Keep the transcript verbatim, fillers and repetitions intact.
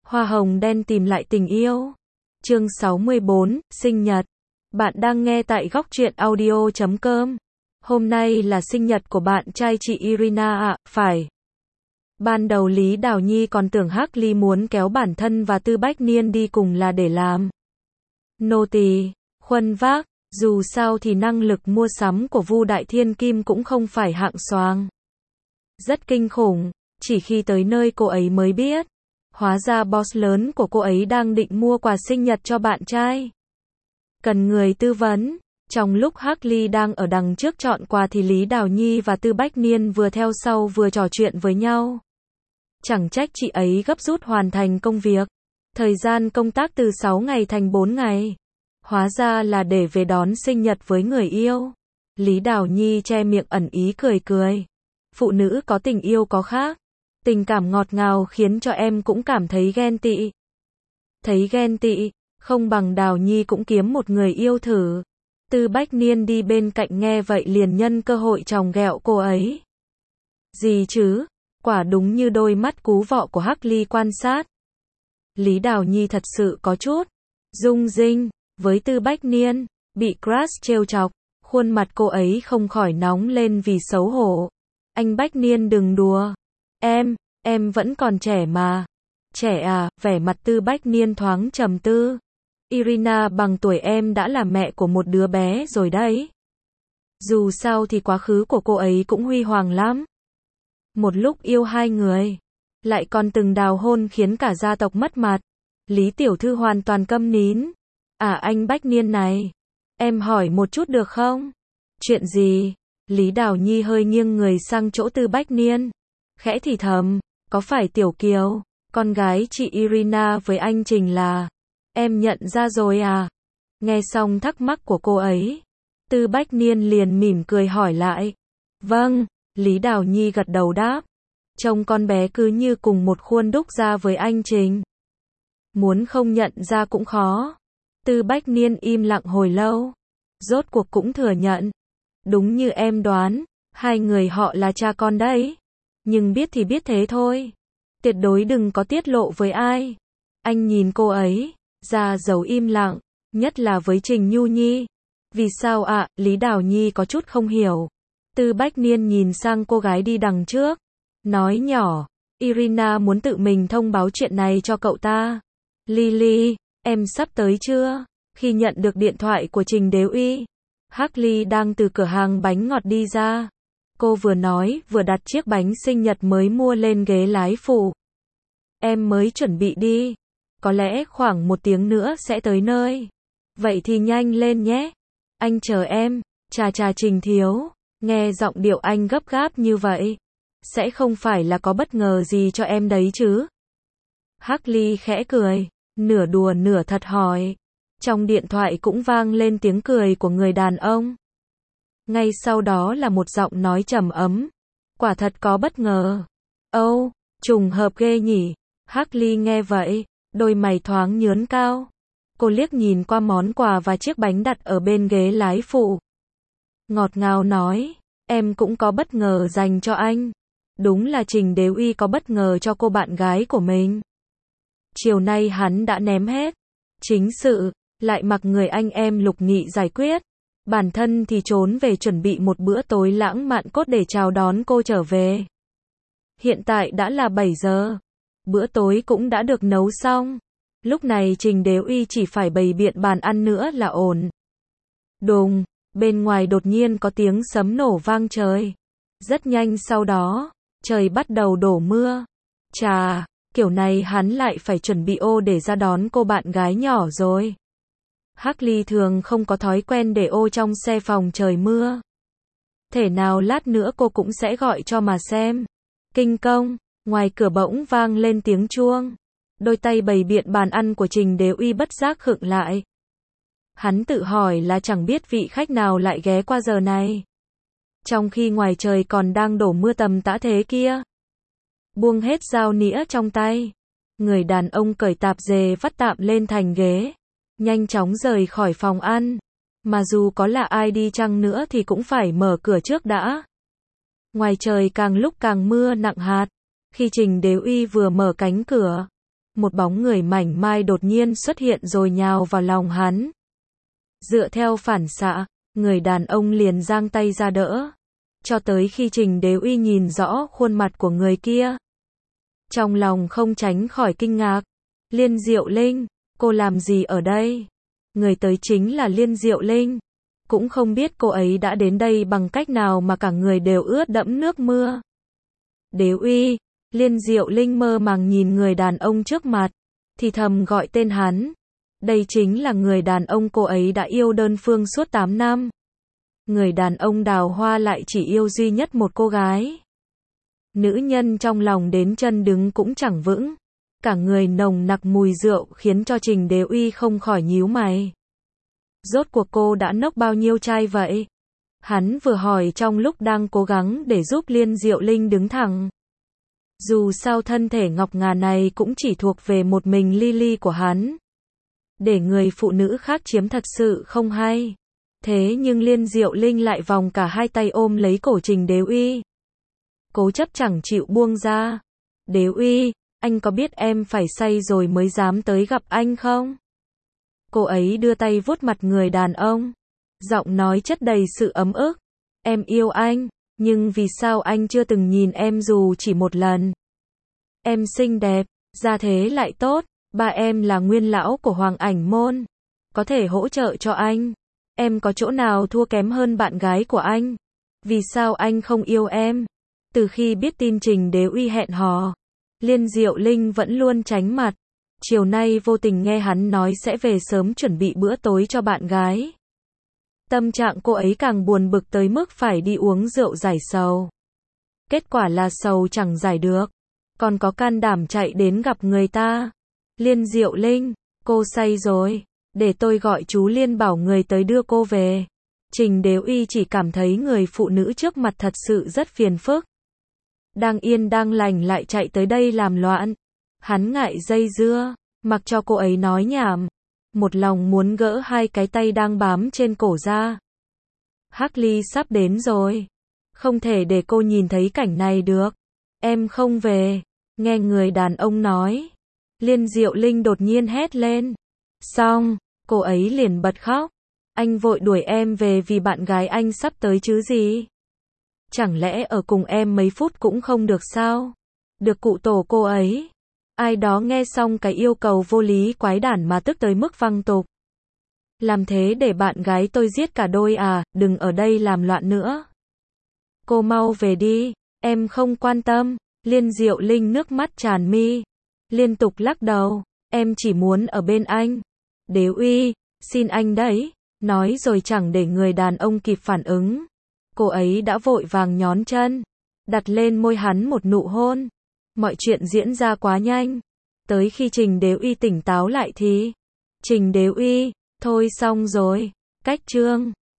Hoa hồng đen tìm lại tình yêu. Chương sáu mươi bốn, sinh nhật. Bạn đang nghe tại góc truyện audio chấm com. Hôm nay là sinh nhật của bạn trai chị Irina ạ, à, phải. Ban đầu Lý Đào Nhi còn tưởng Hắc Ly muốn kéo bản thân và Tư Bách Niên đi cùng là để làm nô tỳ, khuân vác, dù sao thì năng lực mua sắm của Vu Đại Thiên Kim cũng không phải hạng xoàng. Rất kinh khủng, chỉ khi tới nơi cô ấy mới biết. Hóa ra boss lớn của cô ấy đang định mua quà sinh nhật cho bạn trai. Cần người tư vấn. Trong lúc Hắc Ly đang ở đằng trước chọn quà thì Lý Đào Nhi và Tư Bách Niên vừa theo sau vừa trò chuyện với nhau. Chẳng trách chị ấy gấp rút hoàn thành công việc. Thời gian công tác từ sáu ngày thành bốn ngày. Hóa ra là để về đón sinh nhật với người yêu. Lý Đào Nhi che miệng ẩn ý cười cười. Phụ nữ có tình yêu có khác. Tình cảm ngọt ngào khiến cho em cũng cảm thấy ghen tị. Thấy ghen tị, không bằng Đào Nhi cũng kiếm một người yêu thử. Tư Bách Niên đi bên cạnh nghe vậy liền nhân cơ hội chòng ghẹo cô ấy. Gì chứ, quả đúng như đôi mắt cú vọ của Hắc Ly quan sát. Lý Đào Nhi thật sự có chút rung rinh với Tư Bách Niên, bị crush trêu chọc, khuôn mặt cô ấy không khỏi nóng lên vì xấu hổ. Anh Bách Niên đừng đùa. Em, em vẫn còn trẻ mà. Trẻ à, vẻ mặt Tư Bách Niên thoáng trầm tư. Irina bằng tuổi em đã là mẹ của một đứa bé rồi đấy. Dù sao thì quá khứ của cô ấy cũng huy hoàng lắm. Một lúc yêu hai người, lại còn từng đào hôn khiến cả gia tộc mất mặt. Lý tiểu thư hoàn toàn câm nín. À anh Bách Niên này, em hỏi một chút được không? Chuyện gì? Lý Đào Nhi hơi nghiêng người sang chỗ Tư Bách Niên. Khẽ thì thầm, có phải Tiểu Kiều, con gái chị Irina với anh Trình là, em nhận ra rồi à? Nghe xong thắc mắc của cô ấy, Tư Bách Niên liền mỉm cười hỏi lại. Vâng, Lý Đào Nhi gật đầu đáp. Trông con bé cứ như cùng một khuôn đúc ra với anh Trình. Muốn không nhận ra cũng khó. Tư Bách Niên im lặng hồi lâu. Rốt cuộc cũng thừa nhận. Đúng như em đoán, hai người họ là cha con đấy. Nhưng biết thì biết thế thôi. Tuyệt đối đừng có tiết lộ với ai. Anh nhìn cô ấy, ra dấu im lặng, nhất là với Trình Nhu Nhi. Vì sao ạ? À, Lý Đào Nhi có chút không hiểu. Tư Bách Niên nhìn sang cô gái đi đằng trước. Nói nhỏ, Irina muốn tự mình thông báo chuyện này cho cậu ta. Lily, em sắp tới chưa? Khi nhận được điện thoại của Trình Đế Uy, Hắc Ly đang từ cửa hàng bánh ngọt đi ra. Cô vừa nói, vừa đặt chiếc bánh sinh nhật mới mua lên ghế lái phụ. Em mới chuẩn bị đi. Có lẽ khoảng một tiếng nữa sẽ tới nơi. Vậy thì nhanh lên nhé. Anh chờ em. Chà chà Trình thiếu. Nghe giọng điệu anh gấp gáp như vậy. Sẽ không phải là có bất ngờ gì cho em đấy chứ? Hắc Ly khẽ cười. Nửa đùa nửa thật hỏi. Trong điện thoại cũng vang lên tiếng cười của người đàn ông. Ngay sau đó là một giọng nói trầm ấm. Quả thật có bất ngờ. Âu, oh, trùng hợp ghê nhỉ. Hắc Ly nghe vậy, đôi mày thoáng nhướng cao. Cô liếc nhìn qua món quà và chiếc bánh đặt ở bên ghế lái phụ. Ngọt ngào nói, em cũng có bất ngờ dành cho anh. Đúng là Trình Đế Uy có bất ngờ cho cô bạn gái của mình. Chiều nay hắn đã ném hết chính sự, lại mặc người anh em Lục Nghị giải quyết. Bản thân thì trốn về chuẩn bị một bữa tối lãng mạn cốt để chào đón cô trở về. Hiện tại đã là bảy giờ. Bữa tối cũng đã được nấu xong. Lúc này Trình Đế Uy chỉ phải bày biện bàn ăn nữa là ổn. Đùng, bên ngoài đột nhiên có tiếng sấm nổ vang trời. Rất nhanh sau đó, trời bắt đầu đổ mưa. Chà, kiểu này hắn lại phải chuẩn bị ô để ra đón cô bạn gái nhỏ rồi. Hắc Ly thường không có thói quen để ô trong xe phòng trời mưa. Thể nào lát nữa cô cũng sẽ gọi cho mà xem. Kinh công, ngoài cửa bỗng vang lên tiếng chuông. Đôi tay bày biện bàn ăn của Trình Đế Uy bất giác khựng lại. Hắn tự hỏi là chẳng biết vị khách nào lại ghé qua giờ này. Trong khi ngoài trời còn đang đổ mưa tầm tã thế kia. Buông hết dao nĩa trong tay. Người đàn ông cởi tạp dề vắt tạm lên thành ghế. Nhanh chóng rời khỏi phòng ăn. Mà dù có là ai đi chăng nữa thì cũng phải mở cửa trước đã. Ngoài trời càng lúc càng mưa nặng hạt. Khi Trình Đế Uy vừa mở cánh cửa, một bóng người mảnh mai đột nhiên xuất hiện rồi nhào vào lòng hắn. Dựa theo phản xạ, người đàn ông liền giang tay ra đỡ, cho tới khi Trình Đế Uy nhìn rõ khuôn mặt của người kia. Trong lòng không tránh khỏi kinh ngạc. Liên Diệu Linh, cô làm gì ở đây? Người tới chính là Liên Diệu Linh. Cũng không biết cô ấy đã đến đây bằng cách nào mà cả người đều ướt đẫm nước mưa. Đế Uy, Liên Diệu Linh mơ màng nhìn người đàn ông trước mặt, thì thầm gọi tên hắn. Đây chính là người đàn ông cô ấy đã yêu đơn phương suốt tám năm. Người đàn ông đào hoa lại chỉ yêu duy nhất một cô gái. Nữ nhân trong lòng đến chân đứng cũng chẳng vững. Cả người nồng nặc mùi rượu khiến cho Trình Đế Uy không khỏi nhíu mày. Rốt cuộc cô đã nốc bao nhiêu chai vậy? Hắn vừa hỏi trong lúc đang cố gắng để giúp Liên Diệu Linh đứng thẳng. Dù sao thân thể ngọc ngà này cũng chỉ thuộc về một mình Lily của hắn. Để người phụ nữ khác chiếm thật sự không hay. Thế nhưng Liên Diệu Linh lại vòng cả hai tay ôm lấy cổ Trình Đế Uy. Cố chấp chẳng chịu buông ra. Đế Uy, anh có biết em phải say rồi mới dám tới gặp anh không? Cô ấy đưa tay vuốt mặt người đàn ông. Giọng nói chất đầy sự ấm ức. Em yêu anh, nhưng vì sao anh chưa từng nhìn em dù chỉ một lần? Em xinh đẹp, gia thế lại tốt, ba em là nguyên lão của Hoàng Ảnh Môn. Có thể hỗ trợ cho anh. Em có chỗ nào thua kém hơn bạn gái của anh? Vì sao anh không yêu em? Từ khi biết tin Trình Đế Uy hẹn hò, Liên Diệu Linh vẫn luôn tránh mặt. Chiều nay vô tình nghe hắn nói sẽ về sớm chuẩn bị bữa tối cho bạn gái. Tâm trạng cô ấy càng buồn bực tới mức phải đi uống rượu giải sầu. Kết quả là sầu chẳng giải được, còn có can đảm chạy đến gặp người ta. Liên Diệu Linh, cô say rồi, để tôi gọi chú Liên bảo người tới đưa cô về. Trình Đế Uy chỉ cảm thấy người phụ nữ trước mặt thật sự rất phiền phức. Đang yên đang lành lại chạy tới đây làm loạn. Hắn ngại dây dưa, mặc cho cô ấy nói nhảm. Một lòng muốn gỡ hai cái tay đang bám trên cổ ra. Hắc Ly sắp đến rồi. Không thể để cô nhìn thấy cảnh này được. Em không về. Nghe người đàn ông nói. Liên Diệu Linh đột nhiên hét lên. Xong, cô ấy liền bật khóc. Anh vội đuổi em về vì bạn gái anh sắp tới chứ gì? Chẳng lẽ ở cùng em mấy phút cũng không được sao? Được cụ tổ cô ấy. Ai đó nghe xong cái yêu cầu vô lý quái đản mà tức tới mức văng tục. Làm thế để bạn gái tôi giết cả đôi à, đừng ở đây làm loạn nữa. Cô mau về đi, em không quan tâm. Liên Diệu Linh nước mắt tràn mi, liên tục lắc đầu, em chỉ muốn ở bên anh. Đế Uy, xin anh đấy. Nói rồi chẳng để người đàn ông kịp phản ứng. Cô ấy đã vội vàng nhón chân, đặt lên môi hắn một nụ hôn. Mọi chuyện diễn ra quá nhanh. Tới khi Trình Đế Uy tỉnh táo lại thì... Trình Đế Uy, thôi xong rồi. Cách chương